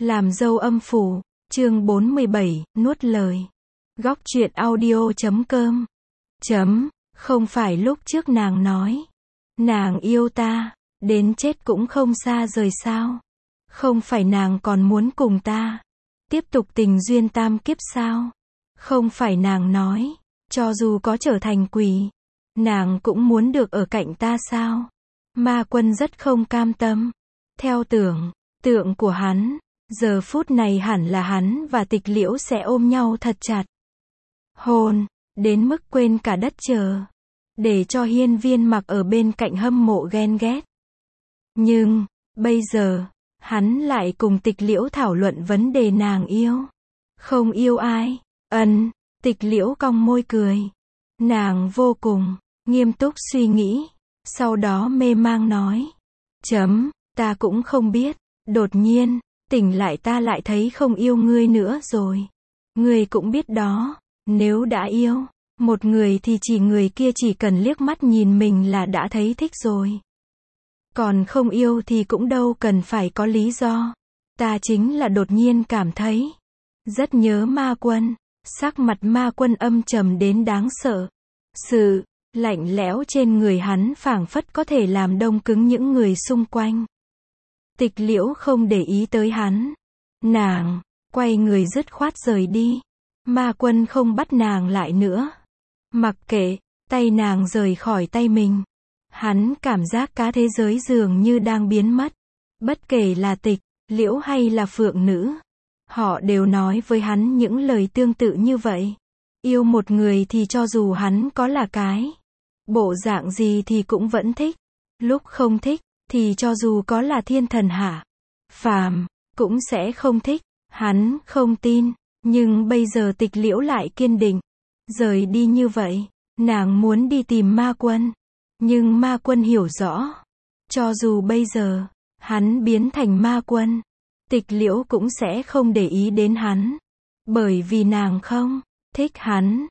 Làm dâu âm phủ, chương 47, nuốt lời. Góc truyện audio.com. Không phải lúc trước nàng nói, nàng yêu ta, đến chết cũng không xa rời sao? Không phải nàng còn muốn cùng ta tiếp tục tình duyên tam kiếp sao? Không phải nàng nói, cho dù có trở thành quỷ, nàng cũng muốn được ở cạnh ta sao? Ma Quân rất không cam tâm. Theo tượng của hắn, giờ phút này hẳn là hắn và Tịch Liễu sẽ ôm nhau thật chặt. Hôn, đến mức quên cả đất trời. Để cho Hiên Viên Mặc ở bên cạnh hâm mộ ghen ghét. Nhưng, bây giờ, hắn lại cùng Tịch Liễu thảo luận vấn đề nàng yêu. Không yêu ai? Tịch Liễu cong môi cười. Nàng vô cùng nghiêm túc suy nghĩ, sau đó mê mang nói. Ta cũng không biết, đột nhiên, tỉnh lại ta lại thấy không yêu ngươi nữa rồi. Ngươi cũng biết đó, nếu đã yêu một người thì người kia chỉ cần liếc mắt nhìn mình là đã thấy thích rồi. Còn không yêu thì cũng đâu cần phải có lý do. Ta chính là đột nhiên cảm thấy rất nhớ Ma Quân. Sắc mặt Ma Quân âm trầm đến đáng sợ. Sự lạnh lẽo trên người hắn phảng phất có thể làm đông cứng những người xung quanh. Tịch Liễu không để ý tới hắn. Nàng quay người dứt khoát rời đi. Ma Quân không bắt nàng lại nữa. Mặc kệ, tay nàng rời khỏi tay mình. Hắn cảm giác cả thế giới dường như đang biến mất. Bất kể là Tịch Liễu hay là Phượng Nữ, họ đều nói với hắn những lời tương tự như vậy. Yêu một người thì cho dù hắn có là cái bộ dạng gì thì cũng vẫn thích. Lúc không thích, thì cho dù có là thiên thần hạ phàm, cũng sẽ không thích. Hắn không tin, nhưng bây giờ Tịch Liễu lại kiên định. Rời đi như vậy, nàng muốn đi tìm Ma Quân. Nhưng Ma Quân hiểu rõ, cho dù bây giờ, hắn biến thành Ma Quân, Tịch Liễu cũng sẽ không để ý đến hắn. Bởi vì nàng không thích hắn.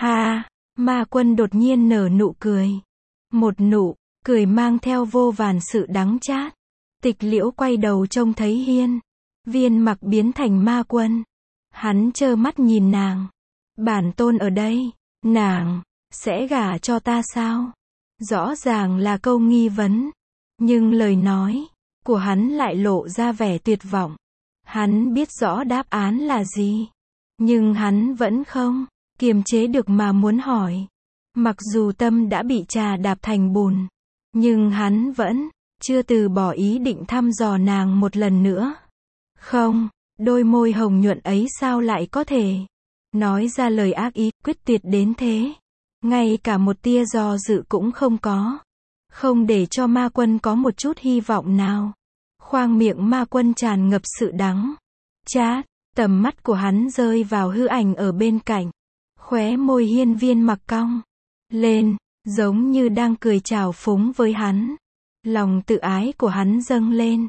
Ma Quân đột nhiên nở nụ cười. Một nụ cười mang theo vô vàn sự đắng chát. Tịch Liễu quay đầu trông thấy Hiên Viên Mặc biến thành Ma Quân. Hắn trơ mắt nhìn nàng. Bản tôn ở đây, nàng sẽ gả cho ta sao? Rõ ràng là câu nghi vấn, nhưng lời nói của hắn lại lộ ra vẻ tuyệt vọng. Hắn biết rõ đáp án là gì, nhưng hắn vẫn không kiềm chế được mà muốn hỏi. Mặc dù tâm đã bị trà đạp thành bùn, nhưng hắn vẫn chưa từ bỏ ý định thăm dò nàng một lần nữa. Không, đôi môi hồng nhuận ấy sao lại có thể nói ra lời ác ý, quyết tuyệt đến thế. Ngay cả một tia do dự cũng không có. Không để cho Ma Quân có một chút hy vọng nào. Khoang miệng Ma Quân tràn ngập sự đắng chát. Tầm mắt của hắn rơi vào hư ảnh ở bên cạnh. Khóe môi Hiên Viên Mặc cong lên, giống như đang cười trào phúng với hắn. Lòng tự ái của hắn dâng lên.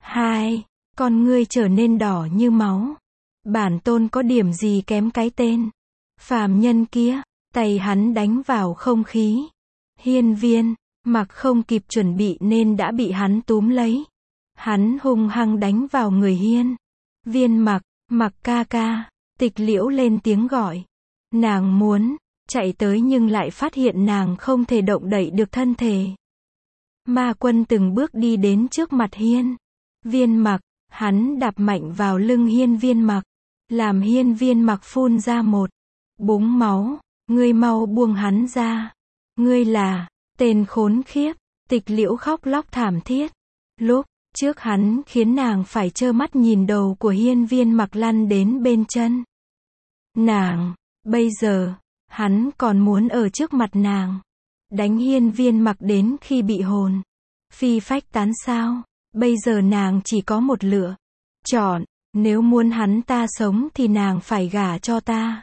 Con ngươi trở nên đỏ như máu. Bản tôn có điểm gì kém cái tên phàm nhân kia? Tay hắn đánh vào không khí. Hiên Viên Mặc không kịp chuẩn bị nên đã bị hắn túm lấy. Hắn hung hăng đánh vào người Hiên Viên Mặc. Mặc ca ca. Tịch Liễu lên tiếng gọi. Nàng muốn chạy tới nhưng lại phát hiện nàng không thể động đậy được thân thể. Ma Quân từng bước đi đến trước mặt Hiên Viên Mặc. Hắn đạp mạnh vào lưng Hiên Viên Mặc, làm Hiên Viên Mặc phun ra một búng máu. Ngươi mau buông hắn ra. Ngươi là tên khốn khiếp. Tịch Liễu khóc lóc thảm thiết. Lúc trước hắn khiến nàng phải trơ mắt nhìn đầu của Hiên Viên Mặc lăn đến bên chân nàng. Bây giờ, hắn còn muốn ở trước mặt nàng đánh Hiên Viên Mặc đến khi bị hồn phi phách tán sao? Bây giờ nàng chỉ có một lựa chọn. Nếu muốn hắn ta sống thì nàng phải gả cho ta.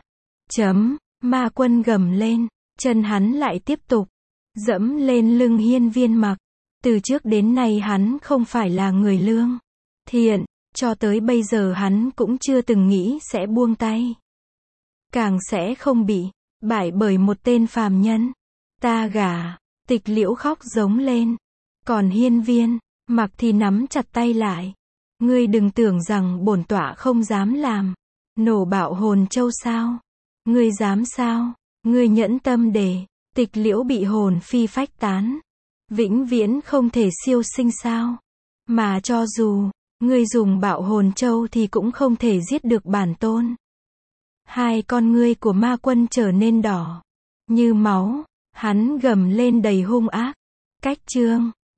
Ma Quân gầm lên. Chân hắn lại tiếp tục dẫm lên lưng Hiên Viên Mặc. Từ trước đến nay hắn không phải là người lương thiện. Cho tới bây giờ hắn cũng chưa từng nghĩ sẽ buông tay. Càng sẽ không bị bại bởi một tên phàm nhân. Ta gả. Tịch Liễu khóc giống lên. Còn Hiên Viên Mặc thì nắm chặt tay lại. Ngươi đừng tưởng rằng bổn tọa không dám làm. Nổ bạo hồn châu sao? Ngươi dám sao? Ngươi nhẫn tâm để Tịch Liễu bị hồn phi phách tán, vĩnh viễn không thể siêu sinh sao? Mà cho dù ngươi dùng bạo hồn châu thì cũng không thể giết được bản tôn. Hai con ngươi của ma quân trở nên đỏ như máu, hắn gầm lên đầy hung ác. Cách chương